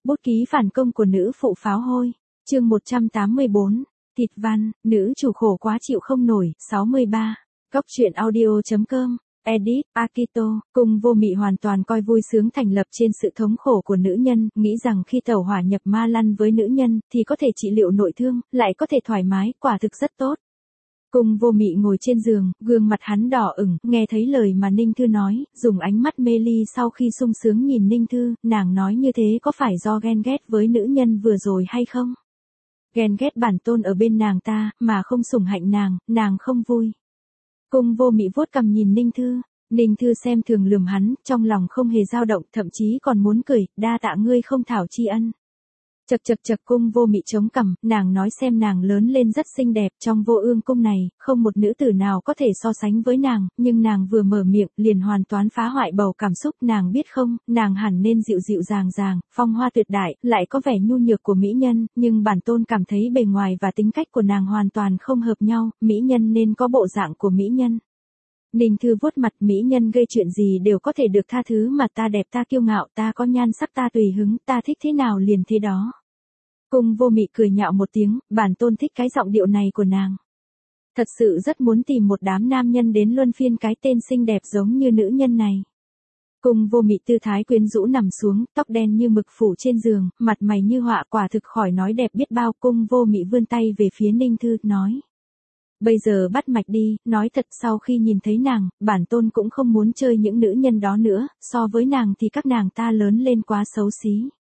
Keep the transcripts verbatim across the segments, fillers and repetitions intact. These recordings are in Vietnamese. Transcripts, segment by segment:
Bút ký phản công của nữ phụ pháo hôi. Chương một trăm tám mươi bốn. Thịt văn, nữ chủ khổ quá chịu không nổi. sáu mươi ba. Cóc truyện audio.com. Edit, Akito, Cung Vô Mị hoàn toàn coi vui sướng thành lập trên sự thống khổ của nữ nhân, nghĩ rằng khi tẩu hỏa nhập ma lăn với nữ nhân, thì có thể trị liệu nội thương, lại có thể thoải mái, quả thực rất tốt. Cung Vô Mị ngồi trên giường, gương mặt hắn đỏ ửng, nghe thấy lời mà Ninh Thư nói, dùng ánh mắt mê ly sau khi sung sướng nhìn Ninh Thư, nàng nói như thế có phải do ghen ghét với nữ nhân vừa rồi hay không? Ghen ghét bản tôn ở bên nàng ta, mà không sủng hạnh nàng, nàng không vui. Cung Vô Mị vuốt cằm nhìn Ninh Thư, Ninh Thư xem thường lườm hắn, trong lòng không hề dao động, thậm chí còn muốn cười, đa tạ ngươi không thảo tri ân. Chật chật chật Cung Vô Mị chống cằm, nàng nói xem nàng lớn lên rất xinh đẹp, trong Vô Ương cung này, không một nữ tử nào có thể so sánh với nàng, nhưng nàng vừa mở miệng, liền hoàn toàn phá hoại bầu cảm xúc, nàng biết không, nàng hẳn nên dịu dịu dàng dàng, phong hoa tuyệt đại, lại có vẻ nhu nhược của mỹ nhân, nhưng bản tôn cảm thấy bề ngoài và tính cách của nàng hoàn toàn không hợp nhau, mỹ nhân nên có bộ dạng của mỹ nhân. Ninh Thư vuốt mặt, mỹ nhân gây chuyện gì đều có thể được tha thứ mà ta đẹp ta kiêu ngạo ta có nhan sắc ta tùy hứng ta thích thế nào liền thế đó. Cung Vô Mị cười nhạo một tiếng, bản tôn thích cái giọng điệu này của nàng. Thật sự rất muốn tìm một đám nam nhân đến luân phiên cái tên xinh đẹp giống như nữ nhân này. Cung Vô Mị tư thái quyến rũ nằm xuống, tóc đen như mực phủ trên giường, mặt mày như họa quả thực khỏi nói đẹp biết bao. Cung Vô Mị vươn tay về phía Ninh Thư, nói. Bây giờ bắt mạch đi, nói thật sau khi nhìn thấy nàng, bản tôn cũng không muốn chơi những nữ nhân đó nữa, so với nàng thì các nàng ta lớn lên quá xấu xí.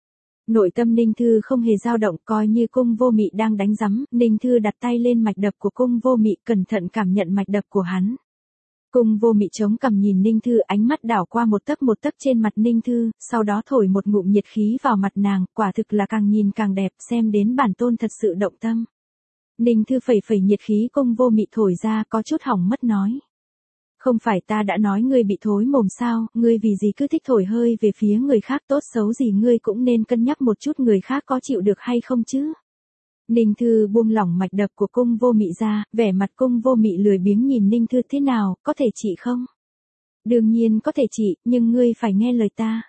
Nội tâm Ninh Thư không hề dao động, coi như Cung Vô Mị đang đánh rắm, Ninh Thư đặt tay lên mạch đập của Cung Vô Mị, cẩn thận cảm nhận mạch đập của hắn. Cung Vô Mị chống cằm nhìn Ninh Thư, ánh mắt đảo qua một tấc một tấc trên mặt Ninh Thư, sau đó thổi một ngụm nhiệt khí vào mặt nàng, quả thực là càng nhìn càng đẹp, xem đến bản tôn thật sự động tâm. Ninh Thư phẩy phẩy nhiệt khí Cung Vô Mị thổi ra, có chút hỏng mất nói. Không phải ta đã nói ngươi bị thối mồm sao, ngươi vì gì cứ thích thổi hơi về phía người khác, tốt xấu gì ngươi cũng nên cân nhắc một chút người khác có chịu được hay không chứ. Ninh Thư buông lỏng mạch đập của Cung Vô Mị ra, vẻ mặt Cung Vô Mị lười biếng nhìn Ninh Thư, thế nào, có thể trị không? Đương nhiên có thể trị, nhưng ngươi phải nghe lời ta.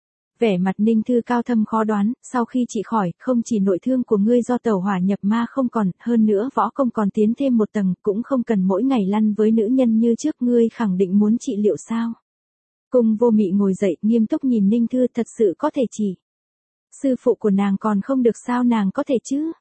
Vẻ mặt Ninh Thư cao thâm khó đoán, sau khi trị khỏi, không chỉ nội thương của ngươi do tẩu hỏa nhập ma không còn, hơn nữa võ công còn tiến thêm một tầng, cũng không cần mỗi ngày lăn với nữ nhân như trước, ngươi khẳng định muốn trị liệu sao? Cung Vô Mị ngồi dậy, nghiêm túc nhìn Ninh Thư, thật sự có thể trị. Sư phụ của nàng còn không được sao nàng có thể chứ?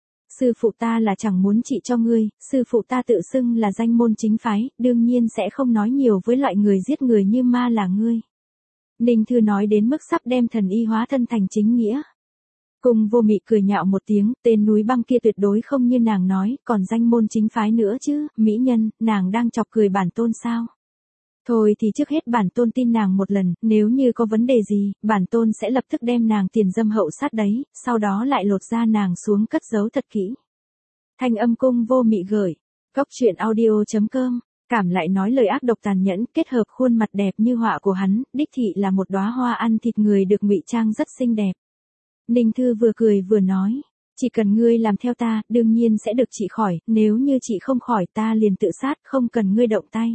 Sư phụ ta là chẳng muốn trị cho ngươi, sư phụ ta tự xưng là danh môn chính phái, đương nhiên sẽ không nói nhiều với loại người giết người như ma là ngươi. Ninh Thư nói đến mức sắp đem thần y hóa thân thành chính nghĩa. Cung Vô Mị cười nhạo một tiếng, tên núi băng kia tuyệt đối không như nàng nói, còn danh môn chính phái nữa chứ, mỹ nhân, nàng đang chọc cười bản tôn sao? Thôi thì trước hết bản tôn tin nàng một lần, nếu như có vấn đề gì, bản tôn sẽ lập tức đem nàng tiền dâm hậu sát đấy, sau đó lại lột da nàng xuống cất giấu thật kỹ. Thanh âm Cung Vô Mị gửi, cóc truyện audio.com. Cảm lại nói lời ác độc tàn nhẫn, kết hợp khuôn mặt đẹp như họa của hắn, đích thị là một đóa hoa ăn thịt người được ngụy trang rất xinh đẹp. Ninh Thư vừa cười vừa nói, chỉ cần ngươi làm theo ta, đương nhiên sẽ được trị khỏi, nếu như chị không khỏi ta liền tự sát, không cần ngươi động tay.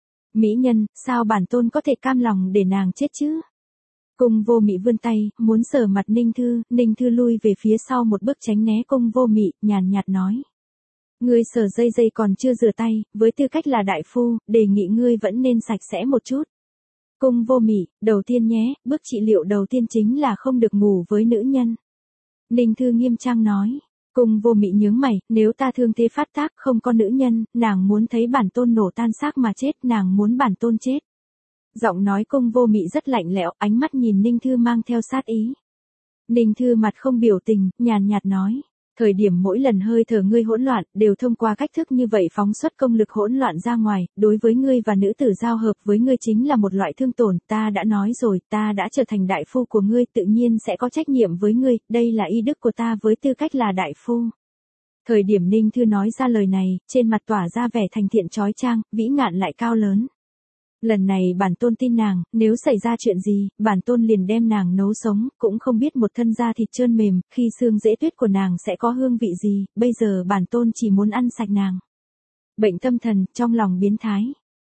Mỹ nhân, sao bản tôn có thể cam lòng để nàng chết chứ? Cung Vô Mị vươn tay, muốn sờ mặt Ninh Thư, Ninh Thư lui về phía sau một bước tránh né Cung Vô Mị, nhàn nhạt nói. Ngươi sờ dây dây còn chưa rửa tay, với tư cách là đại phu, đề nghị ngươi vẫn nên sạch sẽ một chút. Cung Vô Mị, đầu tiên nhé, bước trị liệu đầu tiên chính là không được ngủ với nữ nhân. Ninh Thư nghiêm trang nói. Cung Vô Mị nhướng mày, nếu ta thương thế phát tác không có nữ nhân, nàng muốn thấy bản tôn nổ tan xác mà chết, nàng muốn bản tôn chết. Giọng nói Cung Vô Mị rất lạnh lẽo, ánh mắt nhìn Ninh Thư mang theo sát ý. Ninh Thư mặt không biểu tình, nhàn nhạt nói. Thời điểm mỗi lần hơi thở ngươi hỗn loạn, đều thông qua cách thức như vậy phóng xuất công lực hỗn loạn ra ngoài, đối với ngươi và nữ tử giao hợp với ngươi chính là một loại thương tổn, ta đã nói rồi, ta đã trở thành đại phu của ngươi, tự nhiên sẽ có trách nhiệm với ngươi, đây là y đức của ta với tư cách là đại phu. Thời điểm Ninh Thư nói ra lời này, trên mặt tỏa ra vẻ thành thiện chói chang, vĩ ngạn lại cao lớn. Lần này bản tôn tin nàng, nếu xảy ra chuyện gì, bản tôn liền đem nàng nấu sống, cũng không biết một thân da thịt trơn mềm, khi xương rễ tuyết của nàng sẽ có hương vị gì, bây giờ bản tôn chỉ muốn ăn sạch nàng. Bệnh tâm thần, trong lòng biến thái.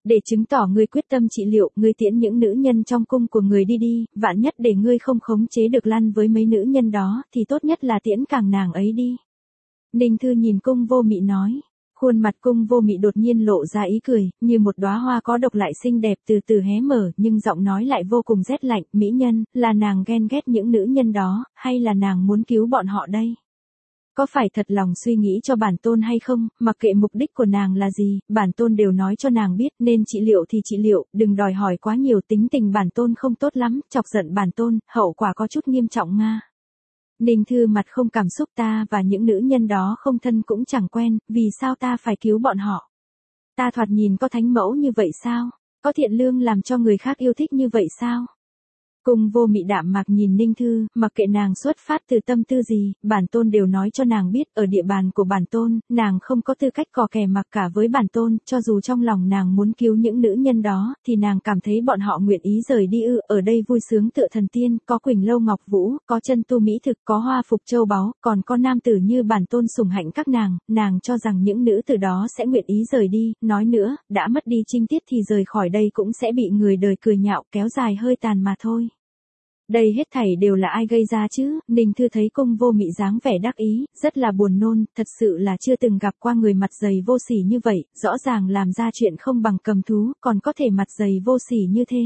để chứng tỏ ngươi quyết tâm trị liệu, ngươi tiễn những nữ nhân trong cung của người đi đi, vạn nhất để ngươi không khống chế được lăn với mấy nữ nhân đó, thì tốt nhất là tiễn càng nàng ấy đi. Ninh Thư nhìn Cung Vô Mị nói. Khuôn mặt Cung Vô Mị đột nhiên lộ ra ý cười, như một đóa hoa có độc lại xinh đẹp từ từ hé mở, nhưng giọng nói lại vô cùng rét lạnh. Mỹ nhân, là nàng ghen ghét những nữ nhân đó, hay là nàng muốn cứu bọn họ đây? Có phải thật lòng suy nghĩ cho bản tôn hay không, mặc kệ mục đích của nàng là gì, bản tôn đều nói cho nàng biết, nên trị liệu thì trị liệu, đừng đòi hỏi quá nhiều, tính tình bản tôn không tốt lắm, chọc giận bản tôn, hậu quả có chút nghiêm trọng nga. Ninh Thư mặt không cảm xúc, ta và những nữ nhân đó không thân cũng chẳng quen, vì sao ta phải cứu bọn họ? Ta thoạt nhìn có thánh mẫu như vậy sao? Có thiện lương làm cho người khác yêu thích như vậy sao? Cung Vô Mị đạm mạc nhìn Ninh Thư, mặc kệ nàng xuất phát từ tâm tư gì, bản tôn đều nói cho nàng biết, ở địa bàn của bản tôn, nàng không có tư cách cò kè mặc cả với bản tôn, cho dù trong lòng nàng muốn cứu những nữ nhân đó, thì nàng cảm thấy bọn họ nguyện ý rời đi ư, ở đây vui sướng tựa thần tiên, có Quỳnh Lâu Ngọc Vũ, có chân tu mỹ thực, có hoa phục châu báu, còn có nam tử như bản tôn sủng hạnh các nàng, nàng cho rằng những nữ tử đó sẽ nguyện ý rời đi, nói nữa, đã mất đi trinh tiết thì rời khỏi đây cũng sẽ bị người đời cười nhạo, kéo dài hơi tàn mà thôi. Đây hết thảy đều là ai gây ra chứ? Ninh Thư thấy Cung Vô Mị dáng vẻ đắc ý, rất là buồn nôn, thật sự là chưa từng gặp qua người mặt dày vô sỉ như vậy, rõ ràng làm ra chuyện không bằng cầm thú, còn có thể mặt dày vô sỉ như thế.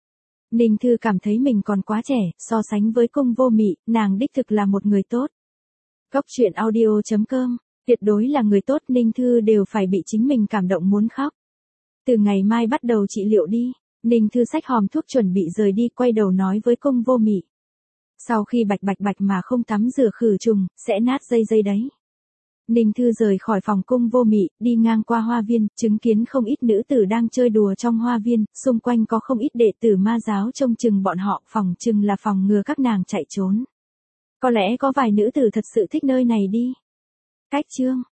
Ninh Thư cảm thấy mình còn quá trẻ, so sánh với Cung Vô Mị, nàng đích thực là một người tốt. Cốc truyện audio chấm com, tuyệt đối là người tốt, Ninh Thư đều phải bị chính mình cảm động muốn khóc. Từ ngày mai bắt đầu trị liệu đi. Ninh Thư xách hòm thuốc chuẩn bị rời đi, quay đầu nói với Cung Vô Mị. Sau khi bạch bạch bạch mà không tắm rửa khử trùng, sẽ nát dây dây đấy. Ninh Thư rời khỏi phòng Cung Vô Mị, đi ngang qua hoa viên, chứng kiến không ít nữ tử đang chơi đùa trong hoa viên, xung quanh có không ít đệ tử ma giáo trông chừng bọn họ, phòng chừng là phòng ngừa các nàng chạy trốn. Có lẽ có vài nữ tử thật sự thích nơi này đi. Cách chương